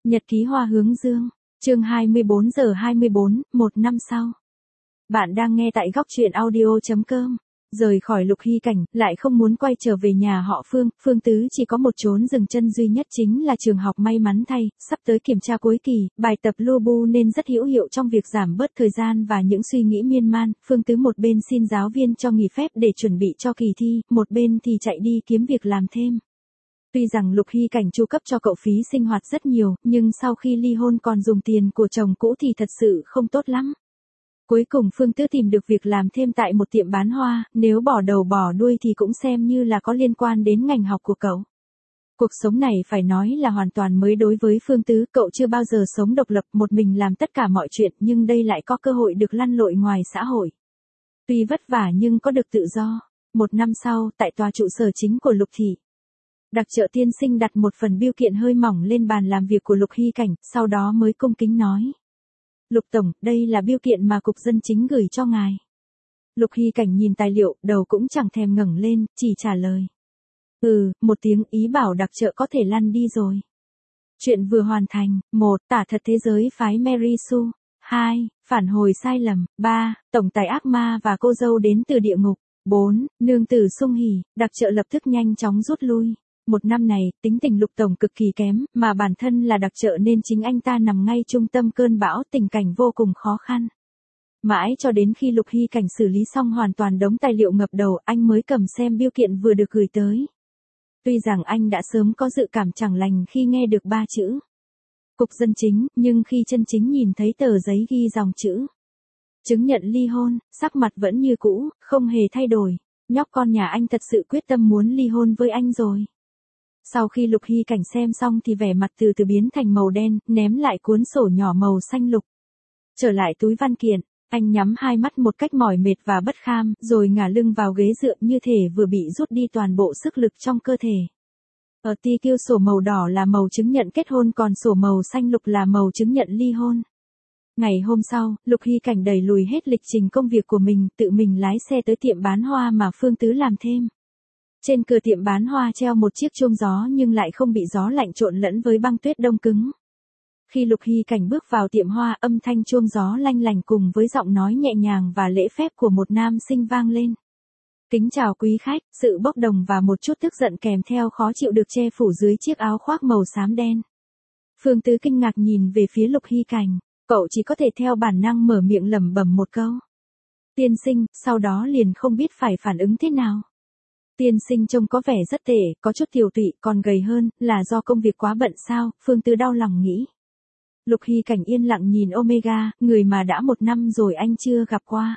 Nhật ký Hoa Hướng Dương, chương 24 giờ 24, một năm sau. Bạn đang nghe tại góc truyện audio.com. Rời khỏi Lục Hy Cảnh, lại không muốn quay trở về nhà họ Phương, Phương Tứ chỉ có một chốn dừng chân duy nhất chính là trường học. May mắn thay, sắp tới kiểm tra cuối kỳ, bài tập Lubu nên rất hữu hiệu trong việc giảm bớt thời gian và những suy nghĩ miên man. Phương Tứ một bên xin giáo viên cho nghỉ phép để chuẩn bị cho kỳ thi, một bên thì chạy đi kiếm việc làm thêm. Tuy rằng Lục Hy Cảnh chu cấp cho cậu phí sinh hoạt rất nhiều, nhưng sau khi ly hôn còn dùng tiền của chồng cũ thì thật sự không tốt lắm. Cuối cùng Phương Tứ tìm được việc làm thêm tại một tiệm bán hoa, nếu bỏ đầu bỏ đuôi thì cũng xem như là có liên quan đến ngành học của cậu. Cuộc sống này phải nói là hoàn toàn mới đối với Phương Tứ, cậu chưa bao giờ sống độc lập một mình làm tất cả mọi chuyện, nhưng đây lại có cơ hội được lăn lội ngoài xã hội. Tuy vất vả nhưng có được tự do. Một năm sau, tại tòa trụ sở chính của Lục thị, Đặc Trợ tiên sinh đặt một phần bưu kiện hơi mỏng lên bàn làm việc của Lục Hy Cảnh, sau đó mới cung kính nói: Lục Tổng, đây là bưu kiện mà Cục Dân Chính gửi cho ngài. Lục Hy Cảnh nhìn tài liệu, đầu cũng chẳng thèm ngẩng lên, chỉ trả lời: một tiếng, ý bảo Đặc Trợ có thể lăn đi rồi. Chuyện vừa hoàn thành. 1. Tả thật thế giới phái Mary Sue. 2. Phản hồi sai lầm. 3. Tổng tài ác ma và cô dâu đến từ địa ngục. 4. Nương tử Sung Hỉ. Đặc Trợ lập tức nhanh chóng rút lui. Một năm này, tính tình Lục Tổng cực kỳ kém, mà bản thân là Đặc Trợ nên chính anh ta nằm ngay trung tâm cơn bão, tình cảnh vô cùng khó khăn. Mãi cho đến khi Lục Hy Cảnh xử lý xong hoàn toàn đống tài liệu ngập đầu, anh mới cầm xem bưu kiện vừa được gửi tới. Tuy rằng anh đã sớm có dự cảm chẳng lành khi nghe được 3 chữ Cục Dân Chính, nhưng khi chân chính nhìn thấy tờ giấy ghi dòng chữ chứng nhận ly hôn, sắc mặt vẫn như cũ, không hề thay đổi. Nhóc con nhà anh thật sự quyết tâm muốn ly hôn với anh rồi. Sau khi Lục Hy Cảnh xem xong thì vẻ mặt từ từ biến thành màu đen, ném lại cuốn sổ nhỏ màu xanh lục. Trở lại túi văn kiện, anh nhắm hai mắt một cách mỏi mệt và bất kham, rồi ngả lưng vào ghế dựa như thể vừa bị rút đi toàn bộ sức lực trong cơ thể. Ở TQ sổ màu đỏ là màu chứng nhận kết hôn, còn sổ màu xanh lục là màu chứng nhận ly hôn. Ngày hôm sau, Lục Hy Cảnh đẩy lùi hết lịch trình công việc của mình, tự mình lái xe tới tiệm bán hoa mà Phương Tứ làm thêm. Trên cửa tiệm bán hoa treo một chiếc chuông gió nhưng lại không bị gió lạnh trộn lẫn với băng tuyết đông cứng. Khi Lục Hy Cảnh bước vào tiệm hoa, âm thanh chuông gió lanh lành cùng với giọng nói nhẹ nhàng và lễ phép của một nam sinh vang lên. Kính chào quý khách, sự bốc đồng và một chút tức giận kèm theo khó chịu được che phủ dưới chiếc áo khoác màu xám đen. Phương Tứ kinh ngạc nhìn về phía Lục Hy Cảnh, cậu chỉ có thể theo bản năng mở miệng lẩm bẩm một câu: Tiên sinh, sau đó liền không biết phải phản ứng thế nào. Tiên sinh trông có vẻ rất tệ, có chút tiều tụy, còn gầy hơn, là do công việc quá bận sao? Phương Tứ đau lòng nghĩ. Lục Hy Cảnh yên lặng nhìn Omega, người mà đã 1 năm rồi anh chưa gặp qua.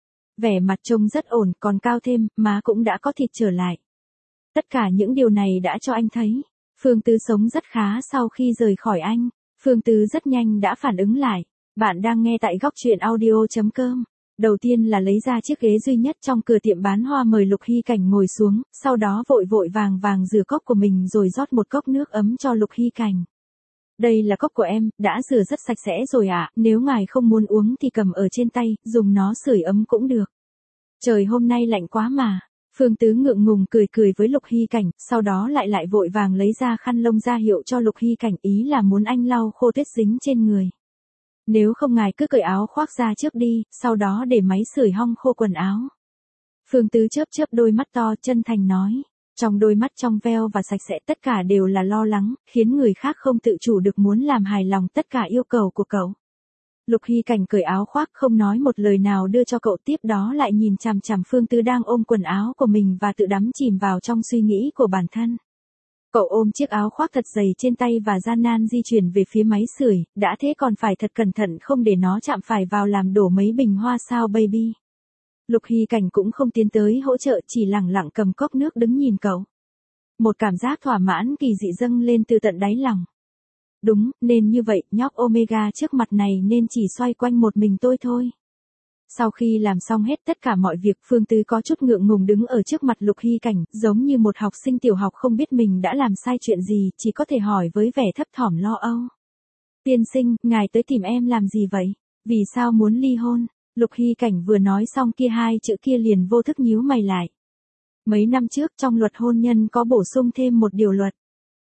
Vẻ mặt trông rất ổn, còn cao thêm, má cũng đã có thịt trở lại. Tất cả những điều này đã cho anh thấy, Phương Tứ sống rất khá sau khi rời khỏi anh. Phương Tứ rất nhanh đã phản ứng lại. Bạn đang nghe tại góc truyện audio.com. Đầu tiên là lấy ra chiếc ghế duy nhất trong cửa tiệm bán hoa mời Lục Hy Cảnh ngồi xuống, sau đó vội vội vàng rửa cốc của mình rồi rót một cốc nước ấm cho Lục Hy Cảnh. Đây là cốc của em, đã rửa rất sạch sẽ rồi ạ, nếu ngài không muốn uống thì cầm ở trên tay, dùng nó sưởi ấm cũng được. Trời hôm nay lạnh quá mà. Phương Tứ ngượng ngùng cười với Lục Hy Cảnh, sau đó lại vội vàng lấy ra khăn lông ra hiệu cho Lục Hy Cảnh, ý là muốn anh lau khô tuyết dính trên người. Nếu không ngài cứ cởi áo khoác ra trước đi, sau đó để máy sưởi hong khô quần áo. Phương Tứ chớp đôi mắt to, chân thành nói. Trong đôi mắt trong veo và sạch sẽ tất cả đều là lo lắng, khiến người khác không tự chủ được muốn làm hài lòng tất cả yêu cầu của cậu. Lục Hy Cảnh cởi áo khoác không nói một lời nào đưa cho cậu, tiếp đó lại nhìn chằm chằm Phương Tứ đang ôm quần áo của mình và tự đắm chìm vào trong suy nghĩ của bản thân. Cậu ôm chiếc áo khoác thật dày trên tay và gian nan di chuyển về phía máy sưởi, đã thế còn phải thật cẩn thận không để nó chạm phải vào làm đổ mấy bình hoa sao baby. Lục Hy Cảnh cũng không tiến tới hỗ trợ, chỉ lẳng lặng cầm cốc nước đứng nhìn cậu. Một cảm giác thỏa mãn kỳ dị dâng lên từ tận đáy lòng. Đúng, nên như vậy, nhóc Omega trước mặt này nên chỉ xoay quanh một mình tôi thôi. Sau khi làm xong hết tất cả mọi việc, Phương Tứ có chút ngượng ngùng đứng ở trước mặt Lục Hy Cảnh, giống như một học sinh tiểu học không biết mình đã làm sai chuyện gì, chỉ có thể hỏi với vẻ thấp thỏm lo âu. Tiên sinh, ngài tới tìm em làm gì vậy? Vì sao muốn ly hôn? Lục Hy Cảnh vừa nói xong kia hai chữ kia liền vô thức nhíu mày lại. Mấy năm trước trong luật hôn nhân có bổ sung thêm một điều luật.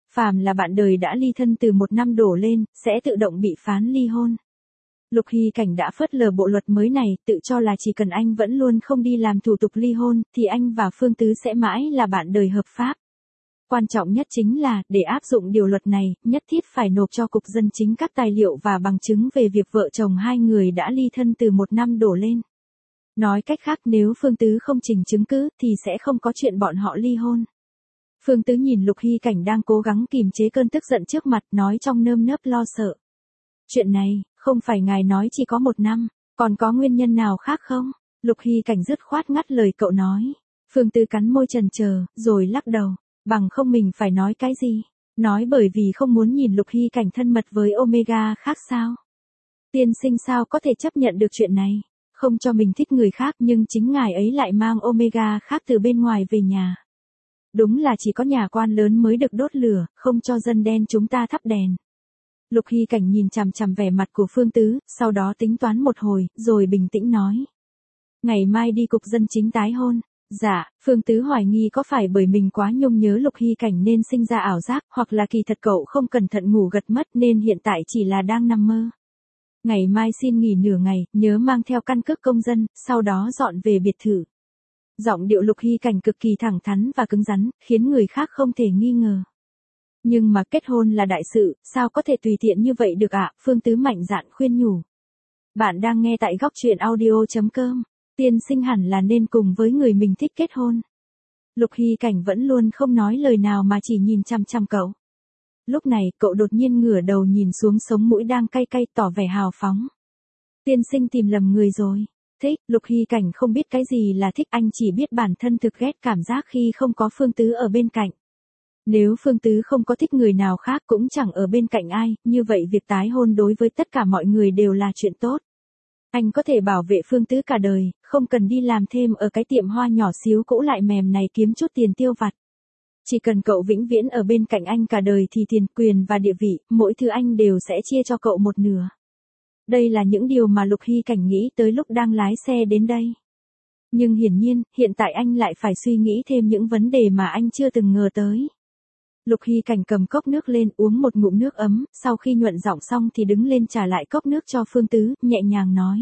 Phàm là bạn đời đã ly thân từ 1 năm đổ lên, sẽ tự động bị phán ly hôn. Lục Hy Cảnh đã phớt lờ bộ luật mới này, tự cho là chỉ cần anh vẫn luôn không đi làm thủ tục ly hôn, thì anh và Phương Tứ sẽ mãi là bạn đời hợp pháp. Quan trọng nhất chính là, để áp dụng điều luật này, nhất thiết phải nộp cho Cục Dân Chính các tài liệu và bằng chứng về việc vợ chồng hai người đã ly thân từ 1 năm đổ lên. Nói cách khác, nếu Phương Tứ không trình chứng cứ, thì sẽ không có chuyện bọn họ ly hôn. Phương Tứ nhìn Lục Hy Cảnh đang cố gắng kìm chế cơn tức giận trước mặt, nói trong nơm nớp lo sợ. Chuyện này, không phải ngài nói chỉ có 1 năm, còn có nguyên nhân nào khác không? Lục Hy Cảnh dứt khoát ngắt lời cậu nói. Phương Tứ cắn môi chần chờ, rồi lắc đầu, bằng không mình phải nói cái gì? Nói bởi vì không muốn nhìn Lục Hy Cảnh thân mật với Omega khác sao? Tiên sinh sao có thể chấp nhận được chuyện này? Không cho mình thích người khác nhưng chính ngài ấy lại mang Omega khác từ bên ngoài về nhà. Đúng là chỉ có nhà quan lớn mới được đốt lửa, không cho dân đen chúng ta thắp đèn. Lục Hy Cảnh nhìn chằm chằm vẻ mặt của Phương Tứ, sau đó tính toán một hồi, rồi bình tĩnh nói. Ngày mai đi Cục Dân Chính tái hôn. Dạ, Phương Tứ hoài nghi có phải bởi mình quá nhung nhớ Lục Hy Cảnh nên sinh ra ảo giác, hoặc là kỳ thật cậu không cẩn thận ngủ gật mất nên hiện tại chỉ là đang nằm mơ. Ngày mai xin nghỉ nửa ngày, nhớ mang theo căn cước công dân, sau đó dọn về biệt thự. Giọng điệu Lục Hy Cảnh cực kỳ thẳng thắn và cứng rắn, khiến người khác không thể nghi ngờ. Nhưng mà kết hôn là đại sự, sao có thể tùy tiện như vậy được ạ? Phương Tứ mạnh dạn khuyên nhủ. Bạn đang nghe tại góc truyện audio.com. Tiên sinh hẳn là nên cùng với người mình thích kết hôn. Lục Hy Cảnh vẫn luôn không nói lời nào mà chỉ nhìn chăm chăm cậu. Lúc này, cậu đột nhiên ngửa đầu nhìn xuống sống mũi đang cay cay, tỏ vẻ hào phóng. Tiên sinh tìm lầm người rồi. Thích, Lục Hy Cảnh không biết cái gì là thích, anh chỉ biết bản thân thực ghét cảm giác khi không có Phương Tứ ở bên cạnh. Nếu Phương Tứ không có thích người nào khác cũng chẳng ở bên cạnh ai, như vậy việc tái hôn đối với tất cả mọi người đều là chuyện tốt. Anh có thể bảo vệ Phương Tứ cả đời, không cần đi làm thêm ở cái tiệm hoa nhỏ xíu cũ lại mềm này kiếm chút tiền tiêu vặt. Chỉ cần cậu vĩnh viễn ở bên cạnh anh cả đời thì tiền, quyền và địa vị, mỗi thứ anh đều sẽ chia cho cậu 1/2. Đây là những điều mà Lục Hy Cảnh nghĩ tới lúc đang lái xe đến đây. Nhưng hiển nhiên, hiện tại anh lại phải suy nghĩ thêm những vấn đề mà anh chưa từng ngờ tới. Lục Hy Cảnh cầm cốc nước lên uống một ngụm nước ấm, sau khi nhuận giọng xong thì đứng lên trả lại cốc nước cho Phương Tứ, nhẹ nhàng nói.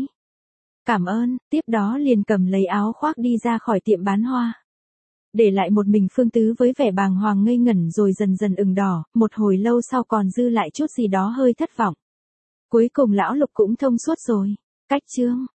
Cảm ơn, tiếp đó liền cầm lấy áo khoác đi ra khỏi tiệm bán hoa. Để lại một mình Phương Tứ với vẻ bàng hoàng ngây ngẩn rồi dần dần ửng đỏ, một hồi lâu sau còn dư lại chút gì đó hơi thất vọng. Cuối cùng lão Lục cũng thông suốt rồi. Cách chương.